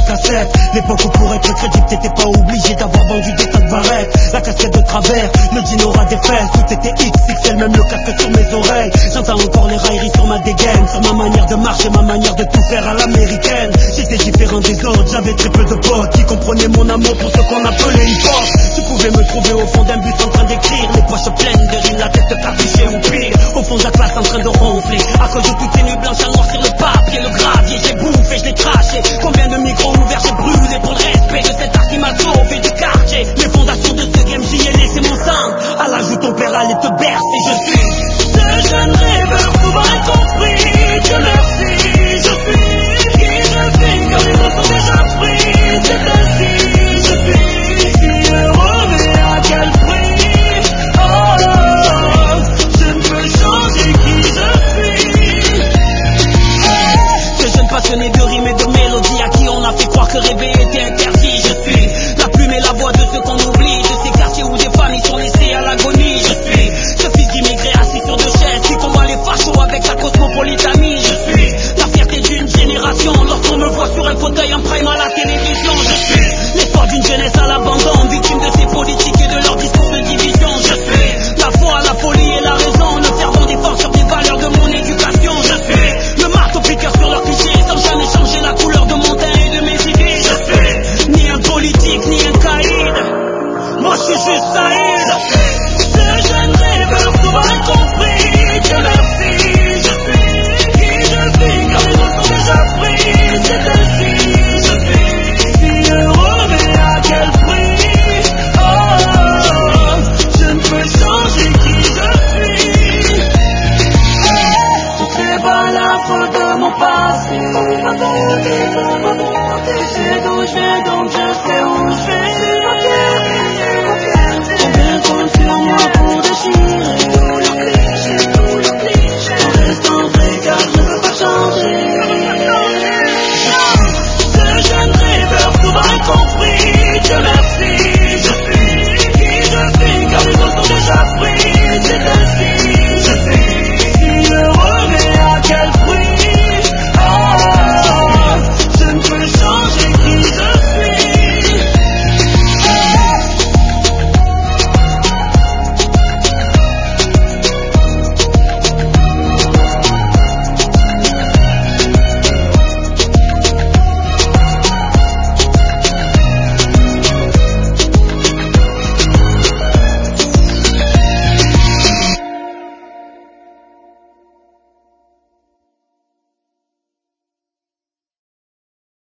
cassette. L'époque où pour être crédible t'étais pas obligé d'avoir vendu des tas de barrettes. La casquette de travers, le jean aura des fesses. Tout était XXL, même le casque sur mes oreilles. J'entends encore les railleries sur ma dégaine, sur ma manière de marcher, ma manière de tout faire à l'américaine. J'étais différent des autres, j'avais très peu de potes qui comprenaient mon amour pour ce qu'on appelait hip-hop. Tu pouvais me trouver au fond d'un bus en train d'écrire, les poches pleines de rimes, la tête cartouchée ou pire, au fond de la classe en train de ronfler à cause de toutes ces nuits blanches à noircir le papier, le